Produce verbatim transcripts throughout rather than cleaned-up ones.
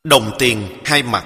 Đồng tiền hai mặt.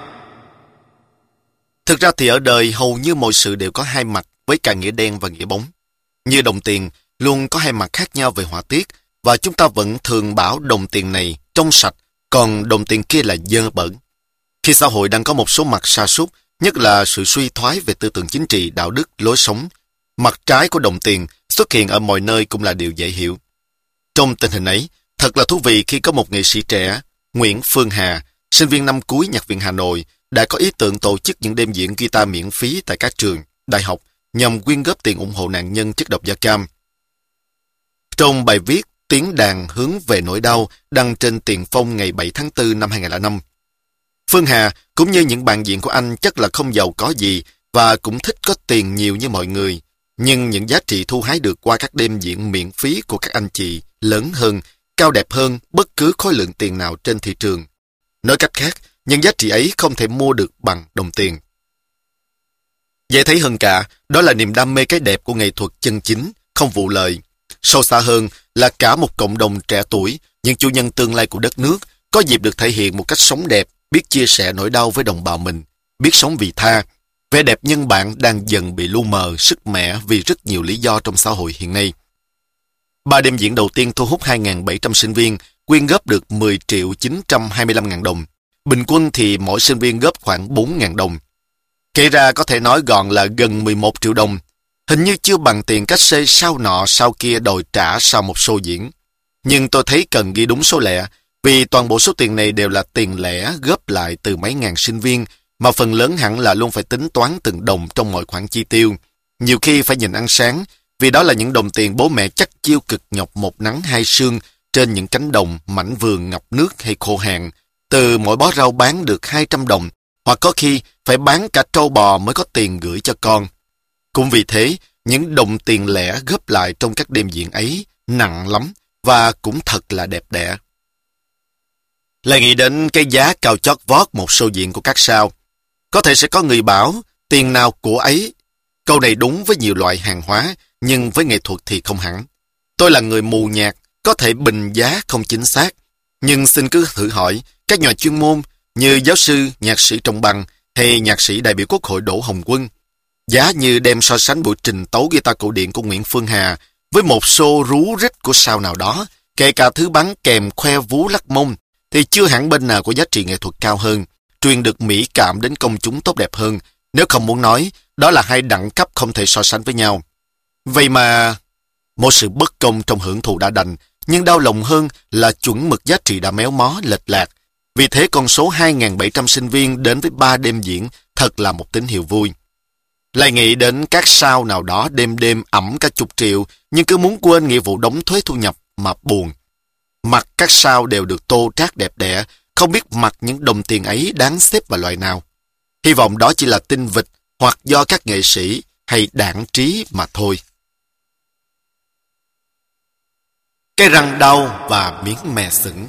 Thực ra thì ở đời hầu như mọi sự đều có hai mặt với cả nghĩa đen và nghĩa bóng. Như đồng tiền luôn có hai mặt khác nhau về họa tiết, và chúng ta vẫn thường bảo đồng tiền này trong sạch, còn đồng tiền kia là dơ bẩn. Khi xã hội đang có một số mặt sa sút, nhất là sự suy thoái về tư tưởng chính trị, đạo đức, lối sống, mặt trái của đồng tiền xuất hiện ở mọi nơi cũng là điều dễ hiểu. Trong tình hình ấy, thật là thú vị khi có một nghệ sĩ trẻ, Nguyễn Phương Hà, sinh viên năm cuối Nhạc viện Hà Nội, đã có ý tưởng tổ chức những đêm diễn guitar miễn phí tại các trường, đại học nhằm quyên góp tiền ủng hộ nạn nhân chất độc da cam. Trong bài viết Tiếng đàn hướng về nỗi đau đăng trên Tiền Phong ngày bảy tháng tư năm hai nghìn không trăm lẻ năm, Phương Hà cũng như những bạn diễn của anh chắc là không giàu có gì và cũng thích có tiền nhiều như mọi người, nhưng những giá trị thu hái được qua các đêm diễn miễn phí của các anh chị lớn hơn, cao đẹp hơn bất cứ khối lượng tiền nào trên thị trường. Nói cách khác, những giá trị ấy không thể mua được bằng đồng tiền. Dễ thấy hơn cả, đó là niềm đam mê cái đẹp của nghệ thuật chân chính, không vụ lợi. Sâu xa hơn là cả một cộng đồng trẻ tuổi, những chủ nhân tương lai của đất nước, có dịp được thể hiện một cách sống đẹp, biết chia sẻ nỗi đau với đồng bào mình, biết sống vị tha. Vẻ đẹp nhân bản đang dần bị lu mờ, sức mẻ vì rất nhiều lý do trong xã hội hiện nay. Ba đêm diễn đầu tiên thu hút hai nghìn bảy trăm sinh viên, quyên góp được mười triệu chín trăm hai mươi lăm ngàn đồng. Bình quân thì mỗi sinh viên góp khoảng bốn nghìn đồng. Kể ra có thể nói gọn là gần mười một triệu đồng. Hình như chưa bằng tiền cách xê sau nọ sau kia đòi trả sau một show diễn. Nhưng tôi thấy cần ghi đúng số lẻ, vì toàn bộ số tiền này đều là tiền lẻ góp lại từ mấy ngàn sinh viên, mà phần lớn hẳn là luôn phải tính toán từng đồng trong mọi khoản chi tiêu. Nhiều khi phải nhìn ăn sáng, vì đó là những đồng tiền bố mẹ chắc chiêu cực nhọc một nắng hai sương trên những cánh đồng, mảnh vườn ngập nước hay khô hạn. Từ mỗi bó rau bán được hai trăm đồng, hoặc có khi phải bán cả trâu bò mới có tiền gửi cho con. Cũng vì thế, những đồng tiền lẻ góp lại trong các đêm diễn ấy nặng lắm và cũng thật là đẹp đẽ. Lại nghĩ đến cái giá cao chót vót một show diễn của các sao. Có thể sẽ có người bảo, tiền nào của ấy. Câu này đúng với nhiều loại hàng hóa, nhưng với nghệ thuật thì không hẳn. Tôi là người mù nhạc, có thể bình giá không chính xác. Nhưng xin cứ thử hỏi, các nhà chuyên môn như giáo sư, nhạc sĩ Trọng Bằng hay nhạc sĩ đại biểu Quốc hội Đỗ Hồng Quân, giá như đem so sánh buổi trình tấu guitar cổ điển của Nguyễn Phương Hà với một show rú rít của sao nào đó, kể cả thứ bắn kèm khoe vú lắc mông, thì chưa hẳn bên nào có giá trị nghệ thuật cao hơn, truyền được mỹ cảm đến công chúng tốt đẹp hơn, nếu không muốn nói, đó là hai đẳng cấp không thể so sánh với nhau. Vậy mà, một sự bất công trong hưởng thụ đã đành, nhưng đau lòng hơn là chuẩn mực giá trị đã méo mó, lệch lạc. Vì thế con số hai nghìn bảy trăm sinh viên đến với ba đêm diễn thật là một tín hiệu vui. Lại nghĩ đến các sao nào đó đêm đêm ẵm cả chục triệu, nhưng cứ muốn quên nghĩa vụ đóng thuế thu nhập mà buồn. Mặt các sao đều được tô trát đẹp đẽ, không biết mặt những đồng tiền ấy đáng xếp vào loại nào. Hy vọng đó chỉ là tin vịt hoặc do các nghệ sĩ hay đảng trí mà thôi. Cái răng đau và miếng mè sững.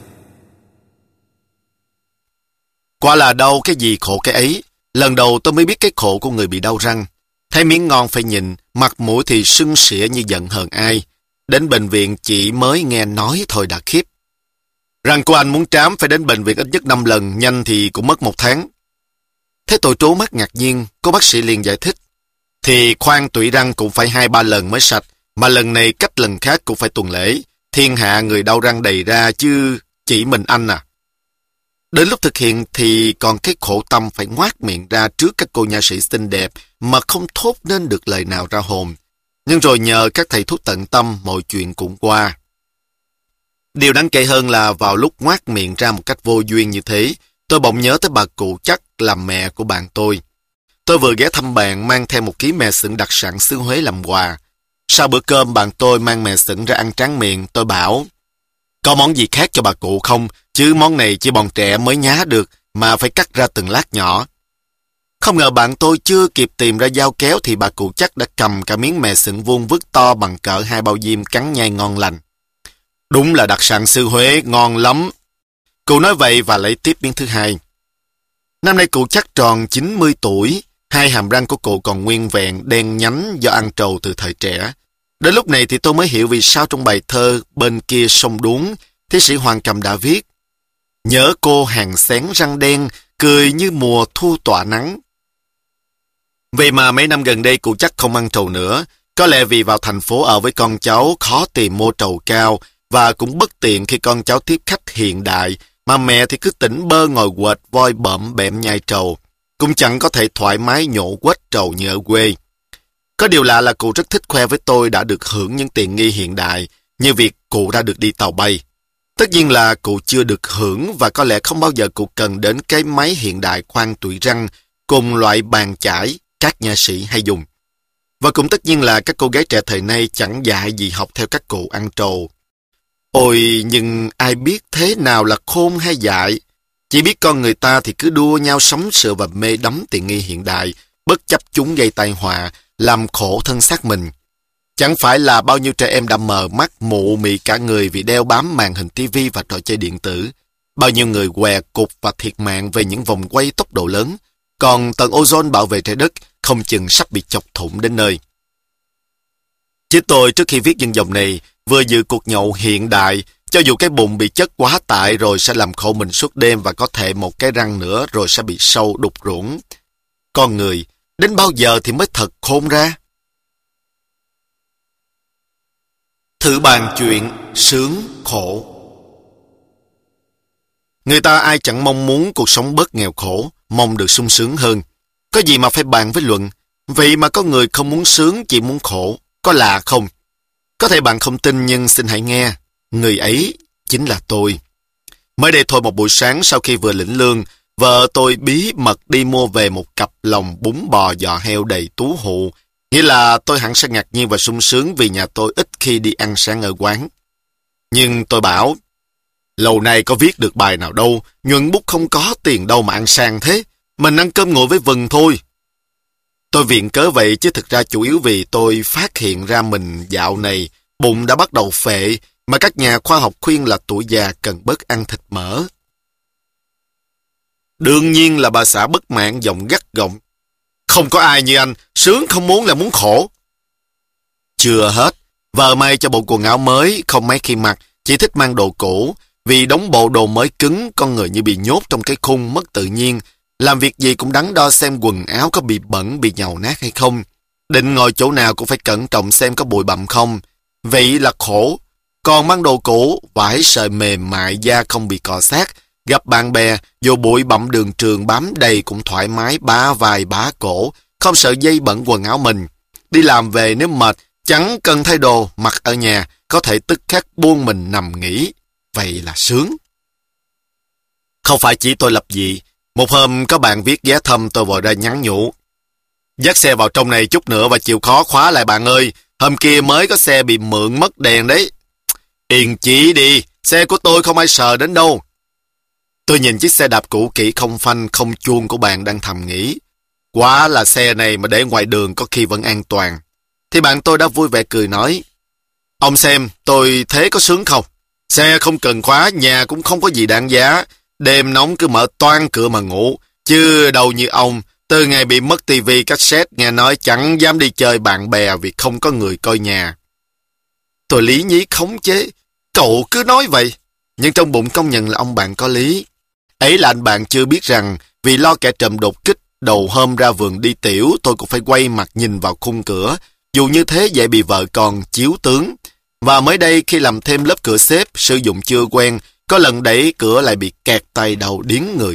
Quả là đau cái gì khổ cái ấy. Lần đầu tôi mới biết cái khổ của người bị đau răng. Thấy miếng ngon phải nhìn, mặt mũi thì sưng sỉa như giận hờn ai. Đến bệnh viện chỉ mới nghe nói thôi đã khiếp. Răng của anh muốn trám phải đến bệnh viện ít nhất năm lần, nhanh thì cũng mất một tháng. Thế tôi trố mắt ngạc nhiên, cô bác sĩ liền giải thích. Thì khoan tụy răng cũng phải hai ba lần mới sạch, mà lần này cách lần khác cũng phải tuần lễ. Thiên hạ người đau răng đầy ra chứ chỉ mình anh à. Đến lúc thực hiện thì còn cái khổ tâm phải ngoác miệng ra trước các cô nha sĩ xinh đẹp mà không thốt nên được lời nào ra hồn. Nhưng rồi nhờ các thầy thuốc tận tâm mọi chuyện cũng qua. Điều đáng kể hơn là vào lúc ngoác miệng ra một cách vô duyên như thế, tôi bỗng nhớ tới bà cụ chắc là mẹ của bạn tôi. Tôi vừa ghé thăm bạn mang theo một ký mè sững đặc sản xứ Huế làm quà. Sau bữa cơm bạn tôi mang mè sững ra ăn tráng miệng, tôi bảo, có món gì khác cho bà cụ không, chứ món này chỉ bọn trẻ mới nhá được, mà phải cắt ra từng lát nhỏ. Không ngờ bạn tôi chưa kịp tìm ra dao kéo thì bà cụ chắc đã cầm cả miếng mè sững vuông vức to bằng cỡ hai bao diêm cắn nhai ngon lành. Đúng là đặc sản xứ Huế, ngon lắm. Cụ nói vậy và lấy tiếp miếng thứ hai. Năm nay cụ chắc tròn chín mươi tuổi, hai hàm răng của cụ còn nguyên vẹn, đen nhánh do ăn trầu từ thời trẻ. Đến lúc này thì tôi mới hiểu vì sao trong bài thơ Bên kia sông Đuống, thi sĩ Hoàng Cầm đã viết: Nhớ cô hàng xén răng đen, cười như mùa thu tỏa nắng. Vậy mà mấy năm gần đây cụ chắc không ăn trầu nữa. Có lẽ vì vào thành phố ở với con cháu khó tìm mua trầu cao và cũng bất tiện khi con cháu tiếp khách hiện đại mà mẹ thì cứ tỉnh bơ ngồi quệt voi bợm bẹm nhai trầu. Cũng chẳng có thể thoải mái nhổ quết trầu như ở quê. Có điều lạ là cụ rất thích khoe với tôi đã được hưởng những tiện nghi hiện đại, như việc cụ đã được đi tàu bay. Tất nhiên là cụ chưa được hưởng và có lẽ không bao giờ cụ cần đến cái máy hiện đại khoan tụi răng cùng loại bàn chải các nha sĩ hay dùng. Và cũng tất nhiên là các cô gái trẻ thời nay chẳng dạy gì học theo các cụ ăn trầu. Ôi, nhưng ai biết thế nào là khôn hay dại? Chỉ biết con người ta thì cứ đua nhau sắm sửa và mê đắm tiện nghi hiện đại, bất chấp chúng gây tai họa, làm khổ thân xác mình. Chẳng phải là bao nhiêu trẻ em đã mờ mắt mụ mị cả người vì đeo bám màn hình tivi và trò chơi điện tử. Bao nhiêu người què cục và thiệt mạng về những vòng quay tốc độ lớn. Còn tầng ozone bảo vệ trái đất không chừng sắp bị chọc thủng đến nơi. Chứ tôi trước khi viết những dòng này vừa dự cuộc nhậu hiện đại, cho dù cái bụng bị chất quá tải rồi sẽ làm khổ mình suốt đêm và có thể một cái răng nữa rồi sẽ bị sâu đục ruỗng. Con người, đến bao giờ thì mới thật khôn ra? Thử bàn chuyện sướng khổ. Người ta ai chẳng mong muốn cuộc sống bớt nghèo khổ, mong được sung sướng hơn. Có gì mà phải bàn với luận? Vậy mà có người không muốn sướng, chỉ muốn khổ. Có lạ không? Có thể bạn không tin nhưng xin hãy nghe. Người ấy chính là tôi. Mới đây thôi một buổi sáng sau khi vừa lĩnh lương, vợ tôi bí mật đi mua về một cặp lòng bún bò giò heo đầy tú hụ. Nghĩa là tôi hẳn sẽ ngạc nhiên và sung sướng vì nhà tôi ít khi đi ăn sáng ở quán. Nhưng tôi bảo, lâu nay có viết được bài nào đâu, nhuận bút không có tiền đâu mà ăn sang thế. Mình ăn cơm nguội với vừng thôi. Tôi viện cớ vậy chứ thực ra chủ yếu vì tôi phát hiện ra mình dạo này bụng đã bắt đầu phệ mà các nhà khoa học khuyên là tuổi già cần bớt ăn thịt mỡ. Đương nhiên là bà xã bất mãn giọng gắt gỏng. Không có ai như anh, sướng không muốn là muốn khổ. Chưa hết, vợ may cho bộ quần áo mới, không mấy khi mặc, chỉ thích mang đồ cũ. Vì đóng bộ đồ mới cứng, con người như bị nhốt trong cái khung mất tự nhiên. Làm việc gì cũng đắn đo xem quần áo có bị bẩn, bị nhàu nát hay không. Định ngồi chỗ nào cũng phải cẩn trọng xem có bụi bặm không. Vậy là khổ. Còn mang đồ cũ, vải sợi mềm mại, da không bị cọ sát. Gặp bạn bè, dù bụi bặm đường trường bám đầy cũng thoải mái bá vai bá cổ, không sợ dây bẩn quần áo mình. Đi làm về nếu mệt, chẳng cần thay đồ, mặc ở nhà, có thể tức khắc buông mình nằm nghỉ. Vậy là sướng. Không phải chỉ tôi lập dị. Một hôm có bạn viết vé thăm tôi vội ra nhắn nhủ. Dắt xe vào trong này chút nữa và chịu khó khóa lại bạn ơi. Hôm kia mới có xe bị mượn mất đèn đấy. Yên chí đi, xe của tôi không ai sờ đến đâu. Tôi nhìn chiếc xe đạp cũ kỹ không phanh không chuông của bạn đang thầm nghĩ. Quá là xe này mà để ngoài đường có khi vẫn an toàn. Thì bạn tôi đã vui vẻ cười nói. Ông xem tôi thế có sướng không? Xe không cần khóa, nhà cũng không có gì đáng giá. Đêm nóng cứ mở toang cửa mà ngủ. Chứ đâu như ông, từ ngày bị mất tivi cassette nghe nói chẳng dám đi chơi bạn bè vì không có người coi nhà. Tôi lý nhí khống chế. Cậu cứ nói vậy. Nhưng trong bụng công nhận là ông bạn có lý. Ấy là anh bạn chưa biết rằng vì lo kẻ trộm đột kích, đầu hôm ra vườn đi tiểu tôi cũng phải quay mặt nhìn vào khung cửa. Dù như thế dễ bị vợ con chiếu tướng. Và mới đây khi làm thêm lớp cửa xếp, sử dụng chưa quen, có lần đẩy cửa lại bị kẹt tay đầu điếng người.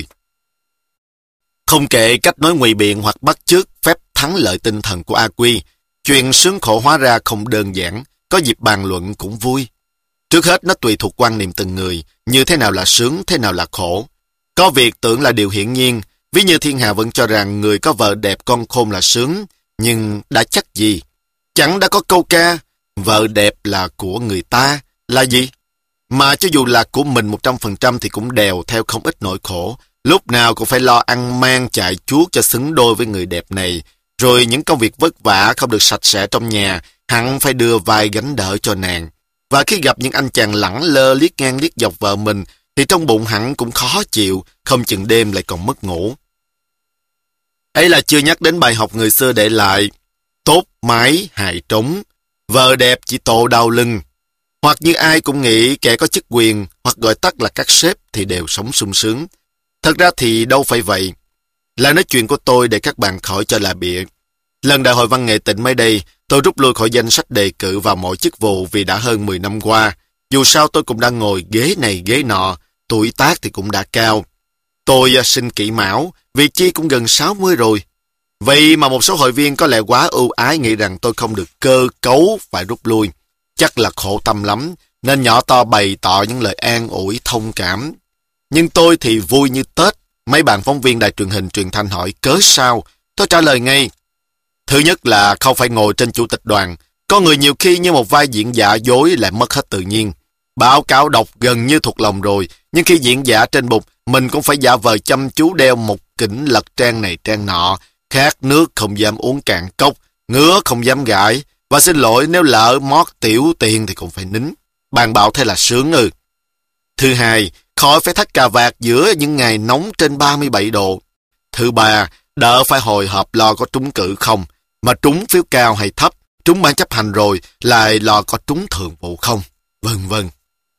Không kể cách nói ngụy biện hoặc bắt chước phép thắng lợi tinh thần của a quy, chuyện sướng khổ hóa ra không đơn giản, có dịp bàn luận cũng vui. Trước hết nó tùy thuộc quan niệm từng người, như thế nào là sướng, thế nào là khổ. Có việc tưởng là điều hiển nhiên, ví như thiên hạ vẫn cho rằng người có vợ đẹp con khôn là sướng, nhưng đã chắc gì? Chẳng đã có câu ca, vợ đẹp là của người ta, là gì? Mà cho dù là của mình một trăm phần trăm thì cũng đèo theo không ít nỗi khổ, lúc nào cũng phải lo ăn mang chạy chuốt cho xứng đôi với người đẹp này, rồi những công việc vất vả không được sạch sẽ trong nhà, hẳn phải đưa vai gánh đỡ cho nàng. Và khi gặp những anh chàng lẳng lơ liếc ngang liếc dọc vợ mình, thì trong bụng hẳn cũng khó chịu, không chừng đêm lại còn mất ngủ. Ấy là chưa nhắc đến bài học người xưa để lại, tốt mái hại trống, vợ đẹp chỉ tổ đau lưng. Hoặc như ai cũng nghĩ kẻ có chức quyền, hoặc gọi tắt là các sếp thì đều sống sung sướng. Thật ra thì đâu phải vậy. Là nói chuyện của tôi để các bạn khỏi cho là bịa. Lần đại hội văn nghệ tỉnh mới đây, tôi rút lui khỏi danh sách đề cử vào mọi chức vụ vì đã hơn mười năm qua. Dù sao tôi cũng đang ngồi ghế này ghế nọ, tuổi tác thì cũng đã cao. Tôi sinh kỷ mão, vì chi cũng gần sáu mươi rồi. Vậy mà một số hội viên có lẽ quá ưu ái nghĩ rằng tôi không được cơ cấu phải rút lui. Chắc là khổ tâm lắm, nên nhỏ to bày tỏ những lời an ủi thông cảm. Nhưng tôi thì vui như Tết. Mấy bạn phóng viên đài truyền hình truyền thanh hỏi cớ sao, tôi trả lời ngay. Thứ nhất là không phải ngồi trên chủ tịch đoàn. Có người nhiều khi như một vai diễn giả dối lại mất hết tự nhiên. Báo cáo đọc gần như thuộc lòng rồi, nhưng khi diễn giả trên bục, mình cũng phải giả vờ chăm chú đeo một kỉnh lật trang này trang nọ, khát nước không dám uống cạn cốc, ngứa không dám gãi, và xin lỗi nếu lỡ mót tiểu tiền thì cũng phải nín. Bàn bảo thế là sướng ư. Thứ hai, khỏi phải thắt cà vạt giữa những ngày nóng trên ba mươi bảy độ. Thứ ba, đỡ phải hồi hộp lo có trúng cử không, mà trúng phiếu cao hay thấp, trúng ban chấp hành rồi lại lo có trúng thường vụ không, vân vân.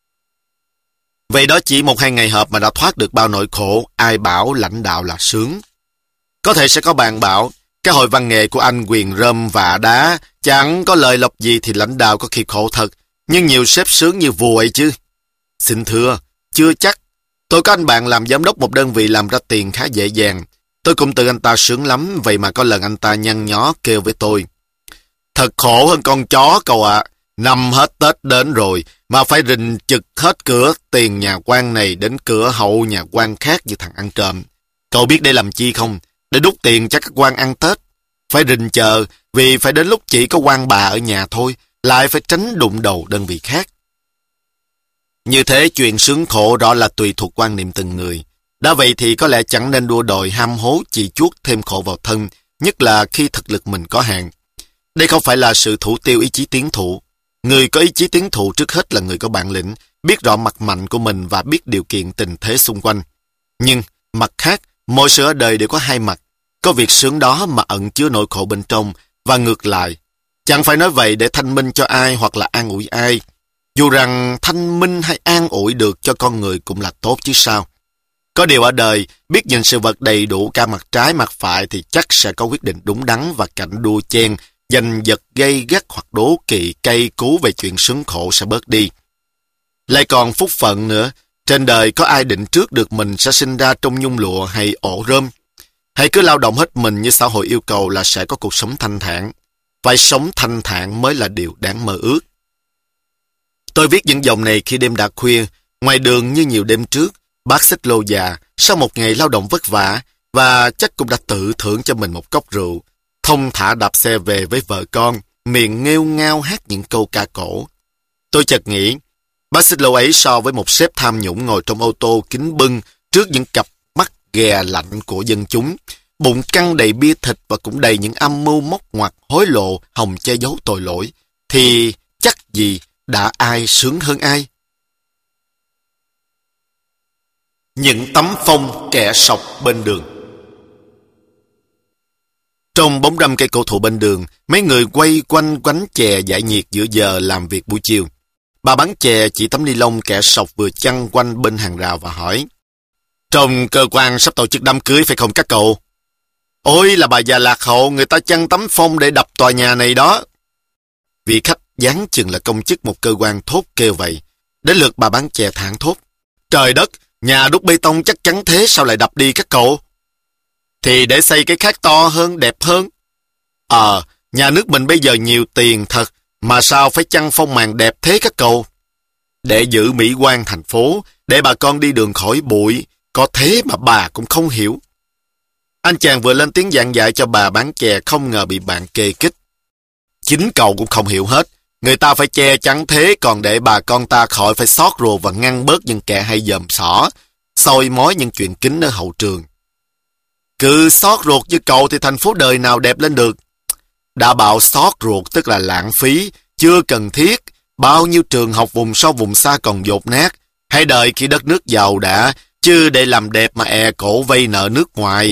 Vậy đó chỉ một hai ngày họp mà đã thoát được bao nỗi khổ, ai bảo lãnh đạo là sướng. Có thể sẽ có bạn bảo, cái hội văn nghệ của anh quyền rơm vạ đá, chẳng có lời lộc gì thì lãnh đạo có khi khổ thật, nhưng nhiều sếp sướng như vua ấy chứ. Xin thưa, chưa chắc. Tôi có anh bạn làm giám đốc một đơn vị làm ra tiền khá dễ dàng. Tôi cũng tự anh ta sướng lắm, vậy mà có lần anh ta nhăn nhó kêu với tôi. Thật khổ hơn con chó cậu ạ. Năm hết Tết đến rồi, mà phải rình trực hết cửa tiền nhà quan này đến cửa hậu nhà quan khác như thằng ăn trộm. Cậu biết để làm chi không? Để đút tiền cho các quan ăn Tết. Phải rình chờ, vì phải đến lúc chỉ có quan bà ở nhà thôi, lại phải tránh đụng đầu đơn vị khác. Như thế chuyện sướng khổ rõ là tùy thuộc quan niệm từng người. Đã vậy thì có lẽ chẳng nên đua đòi ham hố chỉ chuốt thêm khổ vào thân, nhất là khi thực lực mình có hạn. Đây không phải là sự thủ tiêu ý chí tiến thủ. Người có ý chí tiến thủ trước hết là người có bản lĩnh, biết rõ mặt mạnh của mình và biết điều kiện tình thế xung quanh. Nhưng, mặt khác, mọi sự ở đời đều có hai mặt. Có việc sướng đó mà ẩn chứa nỗi khổ bên trong, và ngược lại. Chẳng phải nói vậy để thanh minh cho ai hoặc là an ủi ai. Dù rằng thanh minh hay an ủi được cho con người cũng là tốt chứ sao. Có điều ở đời, biết nhìn sự vật đầy đủ cả mặt trái mặt phải thì chắc sẽ có quyết định đúng đắn và cảnh đua chen, giành giật gây gắt hoặc đố kỵ cay cú về chuyện sướng khổ sẽ bớt đi. Lại còn phúc phận nữa, trên đời có ai định trước được mình sẽ sinh ra trong nhung lụa hay ổ rơm. Hãy cứ lao động hết mình như xã hội yêu cầu là sẽ có cuộc sống thanh thản. Phải sống thanh thản mới là điều đáng mơ ước. Tôi viết những dòng này khi đêm đã khuya, ngoài đường như nhiều đêm trước, bác xích lô già, sau một ngày lao động vất vả, và chắc cũng đã tự thưởng cho mình một cốc rượu, thông thả đạp xe về với vợ con, miệng nghêu ngao hát những câu ca cổ. Tôi chợt nghĩ, bác xích lô ấy so với một sếp tham nhũng ngồi trong ô tô kính bưng trước những cặp mắt ghè lạnh của dân chúng, bụng căng đầy bia thịt và cũng đầy những âm mưu móc ngoặt hối lộ hòng che giấu tội lỗi, thì chắc gì đã ai sướng hơn ai. Những tấm phông kẻ sọc bên đường. Trong bóng râm cây cổ thụ bên đường, mấy người quay quanh quánh chè giải nhiệt giữa giờ làm việc buổi chiều. Bà bán chè chỉ tấm ni lông kẻ sọc vừa chăn quanh bên hàng rào và hỏi: Trong cơ quan sắp tổ chức đám cưới phải không các cậu? Ôi là bà già lạc hậu, người ta chăn tấm phông để đập tòa nhà này đó. Vị khách dáng chừng là công chức một cơ quan thốt kêu vậy. Đến lượt bà bán chè thẳng thốt: Trời đất, nhà đúc bê tông chắc chắn thế sao lại đập đi các cậu? Thì để xây cái khác to hơn, đẹp hơn. Ờ, à, nhà nước mình bây giờ nhiều tiền thật, mà sao phải chăn phong màn đẹp thế các cậu? Để giữ mỹ quan thành phố, để bà con đi đường khỏi bụi, có thế mà bà cũng không hiểu. Anh chàng vừa lên tiếng giảng dạy cho bà bán chè không ngờ bị bạn kê kích. Chính cậu cũng không hiểu hết. Người ta phải che chắn thế còn để bà con ta khỏi phải xót ruột và ngăn bớt những kẻ hay dòm xỏ, soi mói những chuyện kín ở hậu trường. Cứ xót ruột như cậu thì thành phố đời nào đẹp lên được. Đã bảo xót ruột tức là lãng phí, chưa cần thiết. Bao nhiêu trường học vùng sâu vùng xa còn dột nát. Hãy đợi khi đất nước giàu đã, chứ để làm đẹp mà e cổ vay nợ nước ngoài.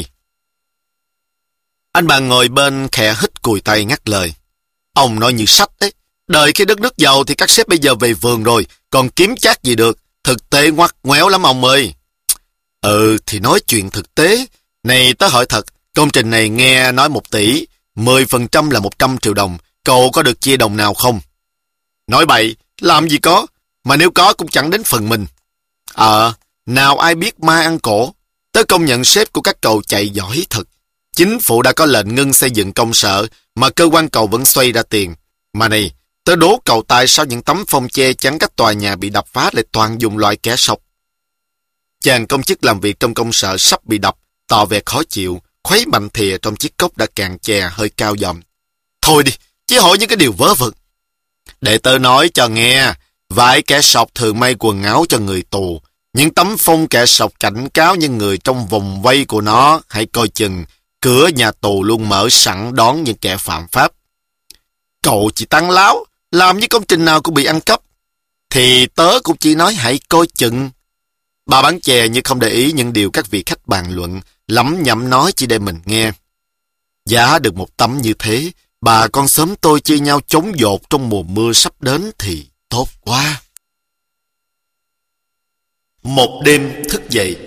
Anh bạn ngồi bên khẽ hít cùi tay ngắt lời. Ông nói như sách đấy. Đợi khi đất nước giàu thì các sếp bây giờ về vườn rồi, còn kiếm chác gì được. Thực tế ngoắt ngoéo lắm ông ơi. Ừ, thì nói chuyện thực tế. Này tớ hỏi thật, công trình này nghe nói một tỷ, mười phần trăm là một trăm triệu đồng, cậu có được chia đồng nào không? Nói bậy, làm gì có, mà nếu có cũng chẳng đến phần mình. Ờ, nào ai biết ma ăn cổ. Tớ công nhận sếp của các cậu chạy giỏi thật. Chính phủ đã có lệnh ngưng xây dựng công sở, mà cơ quan cậu vẫn xoay ra tiền. Mà này, tớ đố cậu tại sao những tấm phông che chắn các tòa nhà bị đập phá lại toàn dùng loại kẻ sọc. Chàng công chức làm việc trong công sở sắp bị đập, tỏ vẻ khó chịu, khuấy mạnh thìa trong chiếc cốc đã cạn chè hơi cao giọng. Thôi đi, chỉ hỏi những cái điều vớ vẩn. Để tớ nói cho nghe, vài kẻ sọc thường may quần áo cho người tù. Những tấm phông kẻ sọc cảnh cáo những người trong vòng vây của nó, hãy coi chừng, cửa nhà tù luôn mở sẵn đón những kẻ phạm pháp. Cậu chỉ tán láo, làm như công trình nào cũng bị ăn cắp. Thì tớ cũng chỉ nói hãy coi chừng. Bà bán chè như không để ý những điều các vị khách bàn luận, lẩm nhẩm nói chỉ để mình nghe. Giá được một tấm như thế, bà con xóm tôi chia nhau chống dột trong mùa mưa sắp đến thì tốt quá. Một đêm thức dậy.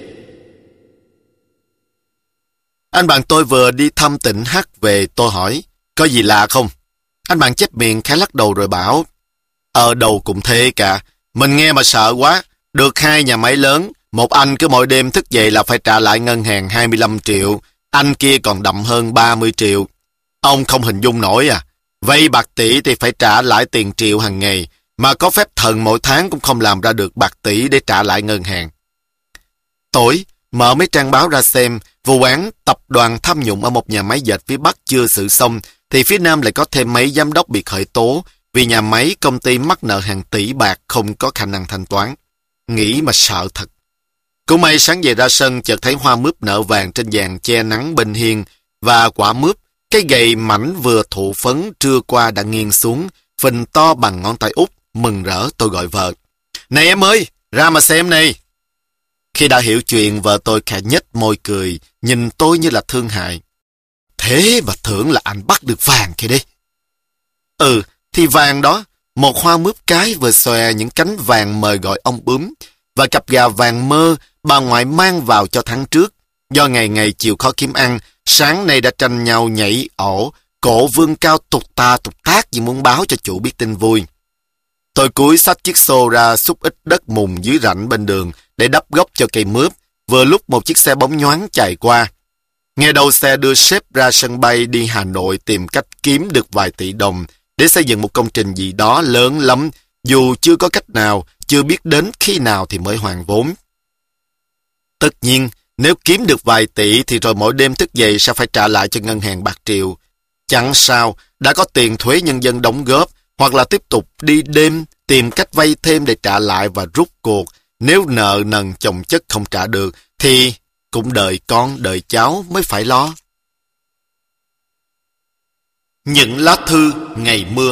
Anh bạn tôi vừa đi thăm tỉnh H về, tôi hỏi, có gì lạ không? Anh bạn chép miệng khẽ lắc đầu rồi bảo, ở đâu cũng thế cả, mình nghe mà sợ quá, được hai nhà máy lớn, một anh cứ mỗi đêm thức dậy là phải trả lại ngân hàng hai mươi lăm triệu, anh kia còn đậm hơn ba mươi triệu. Ông không hình dung nổi à, vay bạc tỷ thì phải trả lại tiền triệu hàng ngày, mà có phép thần mỗi tháng cũng không làm ra được bạc tỷ để trả lại ngân hàng. Tối, mở mấy trang báo ra xem, vụ án tập đoàn tham nhũng ở một nhà máy dệt phía Bắc chưa xử xong, thì phía Nam lại có thêm mấy giám đốc bị khởi tố vì nhà máy công ty mắc nợ hàng tỷ bạc không có khả năng thanh toán. Nghĩ mà sợ thật. Cũng may sáng về ra sân chợt thấy hoa mướp nở vàng trên vàng che nắng bên hiên, và quả mướp, cái gậy mảnh vừa thụ phấn trưa qua đã nghiêng xuống, phình to bằng ngón tay út, mừng rỡ tôi gọi vợ. Này em ơi, ra mà xem này. Khi đã hiểu chuyện, vợ tôi khẽ nhếch môi cười, nhìn tôi như là thương hại. Thế mà tưởng là anh bắt được vàng kìa đi. Ừ, thì vàng đó, một hoa mướp cái vừa xòe những cánh vàng mời gọi ông bướm, và cặp gà vàng mơ bà ngoại mang vào cho tháng trước. Do ngày ngày chịu khó kiếm ăn, sáng nay đã tranh nhau nhảy ổ, cổ vươn cao tục ta tục tác như muốn báo cho chủ biết tin vui. Tôi cúi xách chiếc xô ra xúc ít đất mùn dưới rãnh bên đường để đắp gốc cho cây mướp, vừa lúc một chiếc xe bóng nhoáng chạy qua. Nghe đầu xe đưa sếp ra sân bay đi Hà Nội tìm cách kiếm được vài tỷ đồng để xây dựng một công trình gì đó lớn lắm, dù chưa có cách nào, chưa biết đến khi nào thì mới hoàn vốn. Tất nhiên, nếu kiếm được vài tỷ thì rồi mỗi đêm thức dậy sẽ phải trả lại cho ngân hàng bạc triệu. Chẳng sao, đã có tiền thuế nhân dân đóng góp, hoặc là tiếp tục đi đêm tìm cách vay thêm để trả lại, và rút cuộc. Nếu nợ nần chồng chất không trả được thì cũng đợi con đợi cháu mới phải lo. Những lá thư ngày mưa.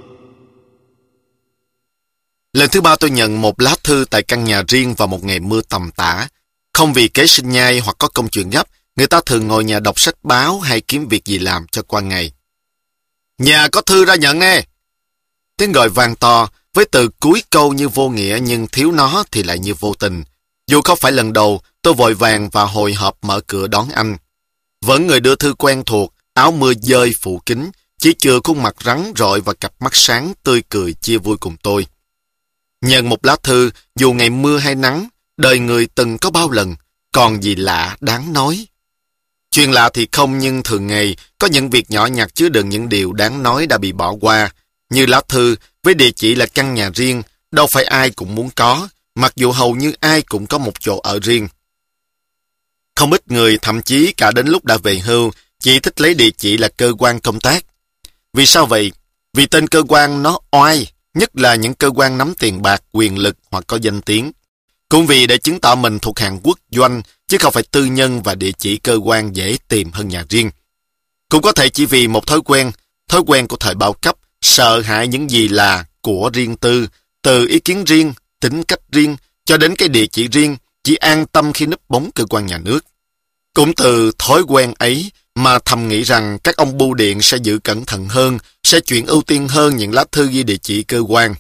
Lần thứ ba tôi nhận một lá thư tại căn nhà riêng vào một ngày mưa tầm tã. Không vì kế sinh nhai hoặc có công chuyện gấp, người ta thường ngồi nhà đọc sách báo hay kiếm việc gì làm cho qua ngày. Nhà có thư ra nhận nghe. Tiếng gọi vang to, với từ cuối câu như vô nghĩa nhưng thiếu nó thì lại như vô tình. Dù không phải lần đầu, tôi vội vàng và hồi hộp mở cửa đón anh. Vẫn người đưa thư quen thuộc, áo mưa dơi phủ kín, chỉ chừa khuôn mặt rắn rọi và cặp mắt sáng tươi cười chia vui cùng tôi. Nhận một lá thư, dù ngày mưa hay nắng, đời người từng có bao lần, còn gì lạ đáng nói. Chuyện lạ thì không, nhưng thường ngày có những việc nhỏ nhặt chứa đựng những điều đáng nói đã bị bỏ qua. Như lá thư với địa chỉ là căn nhà riêng, đâu phải ai cũng muốn có, mặc dù hầu như ai cũng có một chỗ ở riêng. Không ít người, thậm chí cả đến lúc đã về hưu, chỉ thích lấy địa chỉ là cơ quan công tác. Vì sao vậy? Vì tên cơ quan nó oai, nhất là những cơ quan nắm tiền bạc, quyền lực hoặc có danh tiếng. Cũng vì để chứng tỏ mình thuộc hạng quốc doanh, chứ không phải tư nhân, và địa chỉ cơ quan dễ tìm hơn nhà riêng. Cũng có thể chỉ vì một thói quen, thói quen của thời bao cấp, sợ hãi những gì là của riêng tư, từ ý kiến riêng, tính cách riêng, cho đến cái địa chỉ riêng, chỉ an tâm khi núp bóng cơ quan nhà nước. Cũng từ thói quen ấy mà thầm nghĩ rằng các ông bưu điện sẽ giữ cẩn thận hơn, sẽ chuyển ưu tiên hơn những lá thư ghi địa chỉ cơ quan.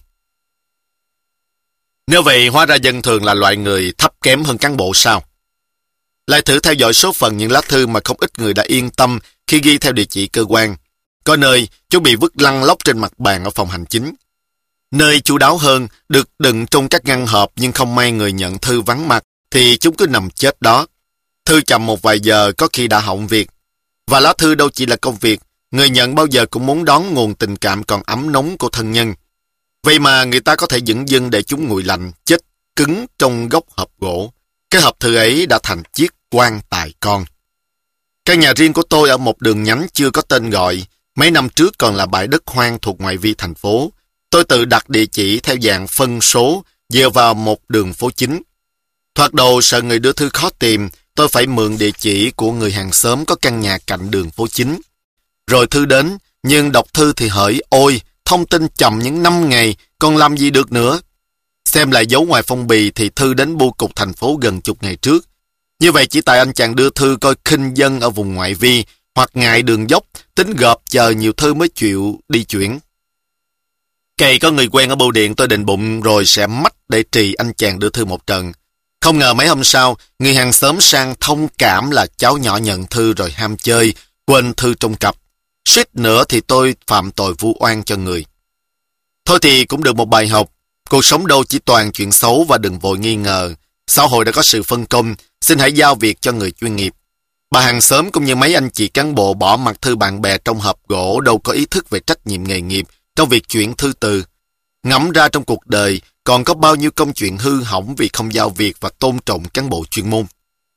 Nếu vậy, hóa ra dân thường là loại người thấp kém hơn cán bộ sao? Lại thử theo dõi số phận những lá thư mà không ít người đã yên tâm khi ghi theo địa chỉ cơ quan. Có nơi, chúng bị vứt lăn lóc trên mặt bàn ở phòng hành chính. Nơi chu đáo hơn, được đựng trong các ngăn hộp nhưng không may người nhận thư vắng mặt, thì chúng cứ nằm chết đó. Thư chậm một vài giờ có khi đã hỏng việc. Và lá thư đâu chỉ là công việc, người nhận bao giờ cũng muốn đón nguồn tình cảm còn ấm nóng của thân nhân. Vậy mà người ta có thể dửng dưng để chúng nguội lạnh, chết cứng trong góc hộp gỗ. Cái hộp thư ấy đã thành chiếc quan tài con. Căn nhà riêng của tôi ở một đường nhánh chưa có tên gọi, mấy năm trước còn là bãi đất hoang thuộc ngoại vi thành phố. Tôi tự đặt địa chỉ theo dạng phân số, dựa vào một đường phố chính. Thoạt đầu sợ người đưa thư khó tìm, tôi phải mượn địa chỉ của người hàng xóm có căn nhà cạnh đường phố chính. Rồi thư đến, nhưng đọc thư thì hỡi, ôi, thông tin chậm những năm ngày, còn làm gì được nữa. Xem lại dấu ngoài phong bì thì thư đến bưu cục thành phố gần chục ngày trước. Như vậy chỉ tại anh chàng đưa thư coi khinh dân ở vùng ngoại vi, hoặc ngại đường dốc, tính gộp chờ nhiều thư mới chịu đi chuyển. Cày có người quen ở bưu điện, tôi định bụng rồi sẽ mách để trì anh chàng đưa thư một trận. Không ngờ mấy hôm sau, người hàng xóm sang thông cảm là cháu nhỏ nhận thư rồi ham chơi, quên thư trong cặp. Suýt nữa thì tôi phạm tội vu oan cho người. Thôi thì cũng được một bài học. Cuộc sống đâu chỉ toàn chuyện xấu và đừng vội nghi ngờ. Xã hội đã có sự phân công, xin hãy giao việc cho người chuyên nghiệp. Bà hàng xóm cũng như mấy anh chị cán bộ bỏ mặt thư bạn bè trong hộp gỗ đâu có ý thức về trách nhiệm nghề nghiệp trong việc chuyển thư từ. Ngẫm ra trong cuộc đời còn có bao nhiêu công chuyện hư hỏng vì không giao việc và tôn trọng cán bộ chuyên môn.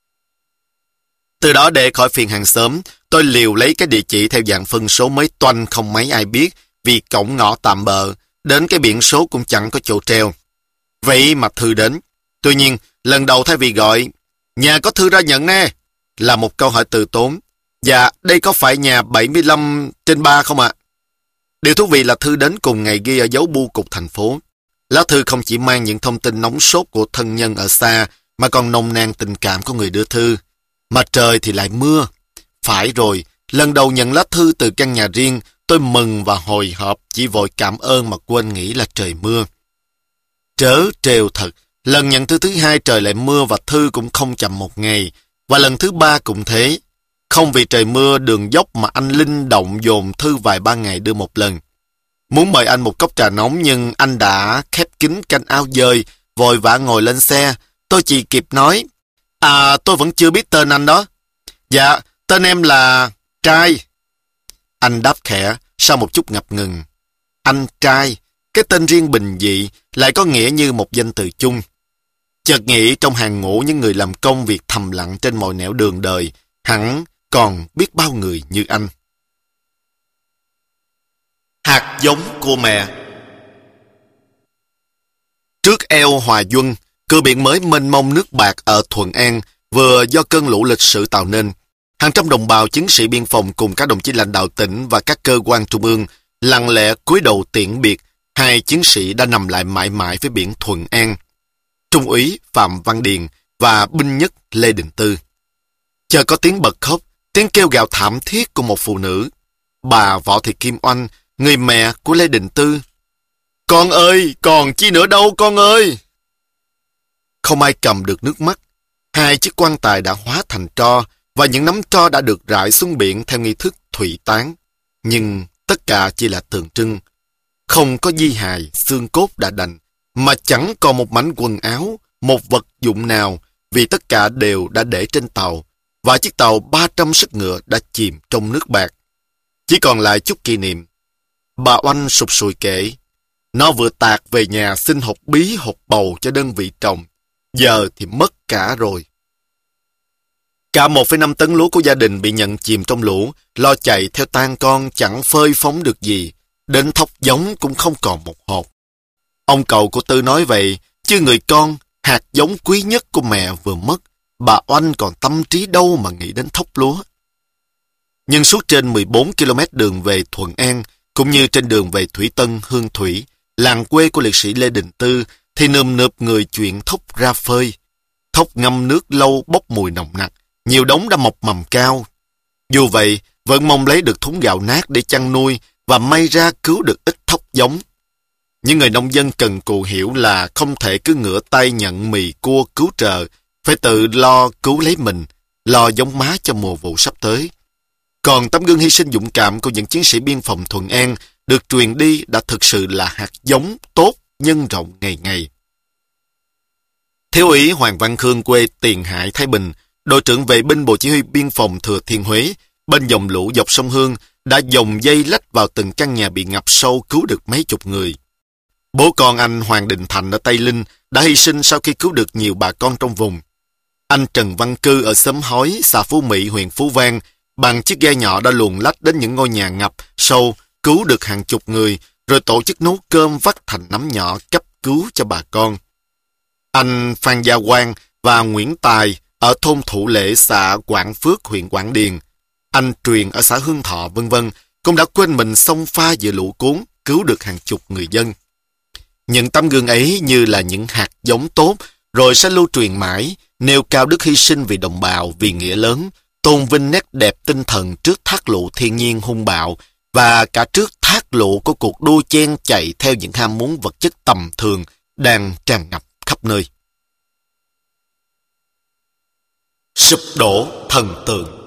Từ đó để khỏi phiền hàng xóm, tôi liều lấy cái địa chỉ theo dạng phân số mới toanh không mấy ai biết vì cổng ngõ tạm bợ, đến cái biển số cũng chẳng có chỗ treo. Vậy mà thư đến. Tuy nhiên, lần đầu thay vì gọi nhà có thư ra nhận nè, là một câu hỏi từ tốn. Dạ, đây có phải nhà bảy mươi lăm trên ba không ạ? Điều thú vị là thư đến cùng ngày ghi ở dấu bưu cục thành phố. Lá thư không chỉ mang những thông tin nóng sốt của thân nhân ở xa, mà còn nồng nàn tình cảm của người đưa thư. Mà trời thì lại mưa. Phải rồi, lần đầu nhận lá thư từ căn nhà riêng, tôi mừng và hồi hộp, chỉ vội cảm ơn mà quên nghĩ là trời mưa. Trớ trêu thật, lần nhận thư thứ hai trời lại mưa và thư cũng không chậm một ngày, và lần thứ ba cũng thế. Không vì trời mưa đường dốc mà anh linh động dồn thư vài ba ngày đưa một lần. Muốn mời anh một cốc trà nóng nhưng anh đã khép kín canh áo dơi, vội vã ngồi lên xe. Tôi chỉ kịp nói, à tôi vẫn chưa biết tên anh đó. Dạ, tên em là Trai. Anh đáp khẽ, sau một chút ngập ngừng. Anh Trai, cái tên riêng bình dị, lại có nghĩa như một danh từ chung. Chợt nghĩ trong hàng ngũ những người làm công việc thầm lặng trên mọi nẻo đường đời, hẳn còn biết bao người như anh. Hạt giống của mẹ. Trước eo Hòa Duân, cửa biển mới mênh mông nước bạc ở Thuận An vừa do cơn lũ lịch sử tạo nên. Hàng trăm đồng bào chiến sĩ biên phòng cùng các đồng chí lãnh đạo tỉnh và các cơ quan trung ương lặng lẽ cúi đầu tiễn biệt hai chiến sĩ đã nằm lại mãi mãi với biển Thuận An, Trung úy Phạm Văn Điền và binh nhất Lê Đình Tư. Chợt có tiếng bật khóc, tiếng kêu gào thảm thiết của một phụ nữ, bà Võ Thị Kim Oanh, người mẹ của Lê Đình Tư. Con ơi, còn chi nữa đâu con ơi! Không ai cầm được nước mắt. Hai chiếc quan tài đã hóa thành tro và những nắm tro đã được rải xuống biển theo nghi thức thủy táng. Nhưng tất cả chỉ là tượng trưng. Không có di hài, xương cốt đã đành, mà chẳng còn một mảnh quần áo, một vật dụng nào, vì tất cả đều đã để trên tàu, và chiếc tàu ba trăm sức ngựa đã chìm trong nước bạc. Chỉ còn lại chút kỷ niệm. Bà Oanh sụp sùi kể, nó vừa tạc về nhà xin hột bí hột bầu cho đơn vị trồng, giờ thì mất cả rồi. Cả một phẩy năm tấn lúa của gia đình bị nhận chìm trong lũ, lo chạy theo tang con chẳng phơi phóng được gì, đến thóc giống cũng không còn một hột. Ông cậu của Tư nói vậy, chứ người con, hạt giống quý nhất của mẹ vừa mất, bà Oanh còn tâm trí đâu mà nghĩ đến thóc lúa. Nhưng suốt trên mười bốn ki lô mét đường về Thuận An, cũng như trên đường về Thủy Tân, Hương Thủy, làng quê của liệt sĩ Lê Đình Tư, thì nườm nượp người chuyện thóc ra phơi. Thóc ngâm nước lâu bốc mùi nồng nặc, nhiều đống đã mọc mầm cao. Dù vậy, vẫn mong lấy được thúng gạo nát để chăn nuôi và may ra cứu được ít thóc giống. Những người nông dân cần cù hiểu là không thể cứ ngửa tay nhận mì cua cứu trợ, phải tự lo cứu lấy mình, lo giống má cho mùa vụ sắp tới. Còn tấm gương hy sinh dũng cảm của những chiến sĩ biên phòng Thuận An được truyền đi đã thực sự là hạt giống tốt nhân rộng ngày ngày. Thiếu úy Hoàng Văn Khương quê Tiền Hải, Thái Bình, đội trưởng vệ binh Bộ Chỉ huy Biên phòng Thừa Thiên Huế, bên dòng lũ dọc sông Hương, đã dòng dây lách vào từng căn nhà bị ngập sâu cứu được mấy chục người. Bố con anh Hoàng Đình Thành ở Tây Linh đã hy sinh sau khi cứu được nhiều bà con trong vùng. Anh Trần Văn Cư ở xóm Hói, xã Phú Mỹ, huyện Phú Vang, bằng chiếc ghe nhỏ đã luồn lách đến những ngôi nhà ngập sâu, cứu được hàng chục người, rồi tổ chức nấu cơm vắt thành nắm nhỏ cấp cứu cho bà con. Anh Phan Gia Quang và Nguyễn Tài ở thôn Thủ Lễ, xã Quảng Phước, huyện Quảng Điền, anh Truyền ở xã Hương Thọ, vân vân cũng đã quên mình xông pha giữa lũ cuốn, cứu được hàng chục người dân. Những tấm gương ấy như là những hạt giống tốt, rồi sẽ lưu truyền mãi, nêu cao đức hy sinh vì đồng bào, vì nghĩa lớn, tôn vinh nét đẹp tinh thần trước thác lũ thiên nhiên hung bạo và cả trước thác lũ của cuộc đua chen chạy theo những ham muốn vật chất tầm thường đang tràn ngập khắp nơi. Sụp đổ thần tượng.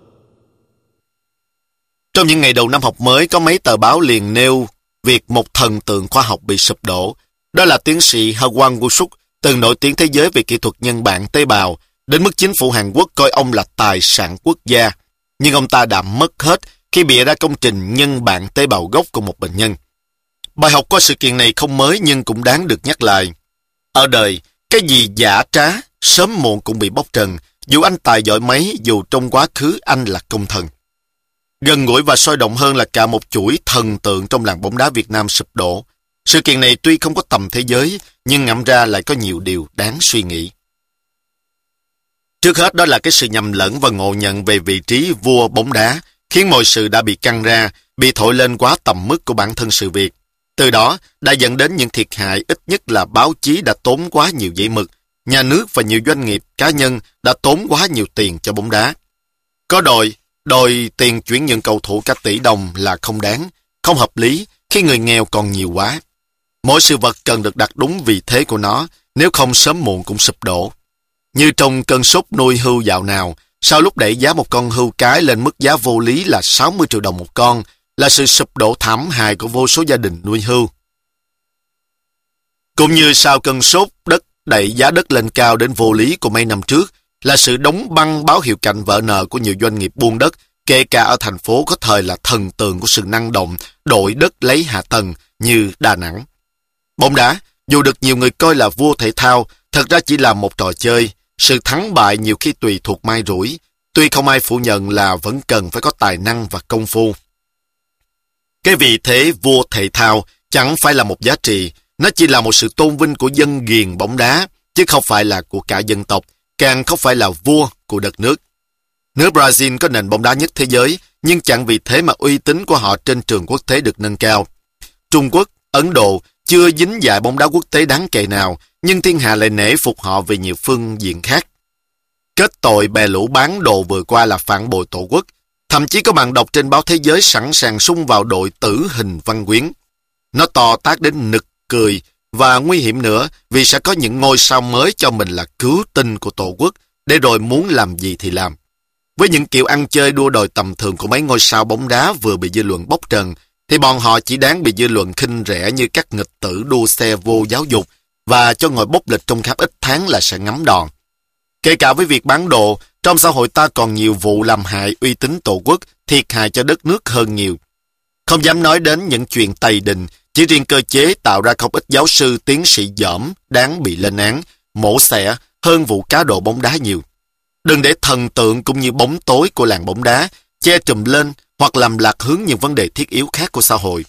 Trong những ngày đầu năm học mới, có mấy tờ báo liền nêu việc một thần tượng khoa học bị sụp đổ. Đó là tiến sĩ Hwang Woo-suk, từng nổi tiếng thế giới về kỹ thuật nhân bản tế bào, đến mức chính phủ Hàn Quốc coi ông là tài sản quốc gia. Nhưng ông ta đã mất hết khi bịa ra công trình nhân bản tế bào gốc của một bệnh nhân. Bài học qua sự kiện này không mới nhưng cũng đáng được nhắc lại. Ở đời, cái gì giả trá, sớm muộn cũng bị bóc trần, dù anh tài giỏi mấy, dù trong quá khứ anh là công thần. Gần gũi và sôi động hơn là cả một chuỗi thần tượng trong làng bóng đá Việt Nam sụp đổ. Sự kiện này tuy không có tầm thế giới, nhưng ngẫm ra lại có nhiều điều đáng suy nghĩ. Trước hết đó là cái sự nhầm lẫn và ngộ nhận về vị trí vua bóng đá, khiến mọi sự đã bị căng ra, bị thổi lên quá tầm mức của bản thân sự việc. Từ đó đã dẫn đến những thiệt hại, ít nhất là báo chí đã tốn quá nhiều giấy mực, nhà nước và nhiều doanh nghiệp cá nhân đã tốn quá nhiều tiền cho bóng đá. Có đòi, đòi tiền chuyển nhượng cầu thủ cả tỷ đồng là không đáng, không hợp lý khi người nghèo còn nhiều quá. Mỗi sự vật cần được đặt đúng vị thế của nó, nếu không sớm muộn cũng sụp đổ. Như trong cơn sốt nuôi hươu dạo nào, sau lúc đẩy giá một con hươu cái lên mức giá vô lý là sáu mươi triệu đồng một con, là sự sụp đổ thảm hại của vô số gia đình nuôi hươu. Cũng như sau cơn sốt đất đẩy giá đất lên cao đến vô lý của mấy năm trước, là sự đóng băng báo hiệu cạnh vỡ nợ của nhiều doanh nghiệp buôn đất, kể cả ở thành phố có thời là thần tượng của sự năng động, đổi đất lấy hạ tầng như Đà Nẵng. Bóng đá, dù được nhiều người coi là vua thể thao, thật ra chỉ là một trò chơi. Sự thắng bại nhiều khi tùy thuộc may rủi, tuy không ai phủ nhận là vẫn cần phải có tài năng và công phu. Cái vị thế vua thể thao chẳng phải là một giá trị, nó chỉ là một sự tôn vinh của dân ghiền bóng đá, chứ không phải là của cả dân tộc, càng không phải là vua của đất nước. Nước Brazil có nền bóng đá nhất thế giới, nhưng chẳng vì thế mà uy tín của họ trên trường quốc tế được nâng cao. Trung Quốc, Ấn Độ chưa dính dại bóng đá quốc tế đáng kể nào, nhưng thiên hạ lại nể phục họ về nhiều phương diện khác. Kết tội bè lũ bán đồ vừa qua là phản bội tổ quốc. Thậm chí có bạn đọc trên báo Thế Giới sẵn sàng xung vào đội tử hình Văn Quyến. Nó to tát đến nực cười và nguy hiểm nữa vì sẽ có những ngôi sao mới cho mình là cứu tinh của tổ quốc, để rồi muốn làm gì thì làm. Với những kiểu ăn chơi đua đòi tầm thường của mấy ngôi sao bóng đá vừa bị dư luận bóc trần, thì bọn họ chỉ đáng bị dư luận khinh rẻ như các nghịch tử đua xe vô giáo dục và cho ngồi bốc lịch trong khắp ít tháng là sẽ ngắm đòn. Kể cả với việc bán đồ, trong xã hội ta còn nhiều vụ làm hại uy tín tổ quốc, thiệt hại cho đất nước hơn nhiều. Không dám nói đến những chuyện tày đình, chỉ riêng cơ chế tạo ra không ít giáo sư, tiến sĩ dởm đáng bị lên án, mổ xẻ hơn vụ cá độ bóng đá nhiều. Đừng để thần tượng cũng như bóng tối của làng bóng đá che trùm lên hoặc làm lạc hướng những vấn đề thiết yếu khác của xã hội.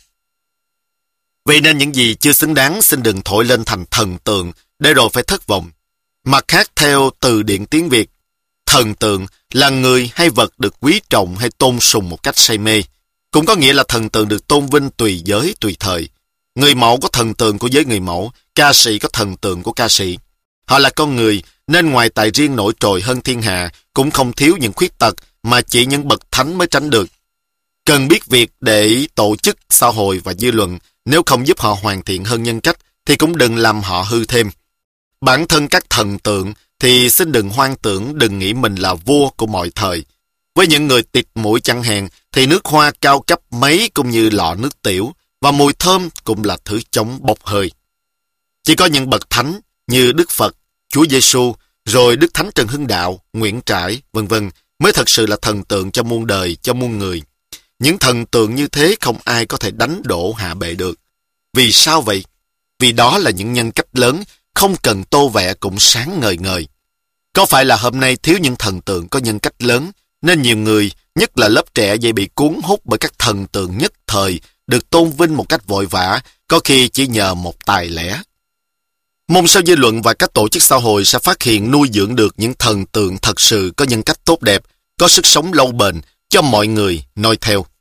Vậy nên những gì chưa xứng đáng xin đừng thổi lên thành thần tượng để rồi phải thất vọng. Mặt khác, theo từ điển tiếng Việt, thần tượng là người hay vật được quý trọng hay tôn sùng một cách say mê. Cũng có nghĩa là thần tượng được tôn vinh tùy giới, tùy thời. Người mẫu có thần tượng của giới người mẫu, ca sĩ có thần tượng của ca sĩ. Họ là con người, nên ngoài tài riêng nổi trội hơn thiên hạ, cũng không thiếu những khuyết tật, mà chỉ những bậc thánh mới tránh được. Cần biết việc để tổ chức, xã hội và dư luận, nếu không giúp họ hoàn thiện hơn nhân cách, thì cũng đừng làm họ hư thêm. Bản thân các thần tượng thì xin đừng hoang tưởng, đừng nghĩ mình là vua của mọi thời. Với những người tịt mũi chẳng hèn, thì nước hoa cao cấp mấy cũng như lọ nước tiểu, và mùi thơm cũng là thứ chống bốc hơi. Chỉ có những bậc thánh như Đức Phật, Chúa Giêsu, rồi Đức Thánh Trần Hưng Đạo, Nguyễn Trãi, vân vân mới thật sự là thần tượng cho muôn đời, cho muôn người. Những thần tượng như thế không ai có thể đánh đổ hạ bệ được. Vì sao vậy? Vì đó là những nhân cách lớn, không cần tô vẽ cũng sáng ngời ngời. Có phải là hôm nay thiếu những thần tượng có nhân cách lớn, nên nhiều người, nhất là lớp trẻ dễ bị cuốn hút bởi các thần tượng nhất thời, được tôn vinh một cách vội vã, có khi chỉ nhờ một tài lẻ. Mong sao dư luận và các tổ chức xã hội sẽ phát hiện nuôi dưỡng được những thần tượng thật sự có nhân cách tốt đẹp, có sức sống lâu bền cho mọi người noi theo.